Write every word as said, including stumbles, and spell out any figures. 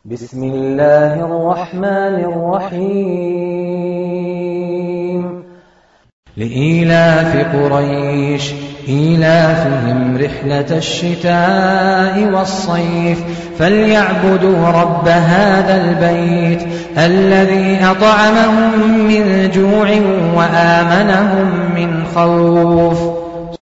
بسم الله الرحمن الرحيم لإيلاف قريش إيلافهم رحلة الشتاء والصيف فليعبدوا رب هذا البيت الذي أطعمهم من جوع وآمنهم من خوف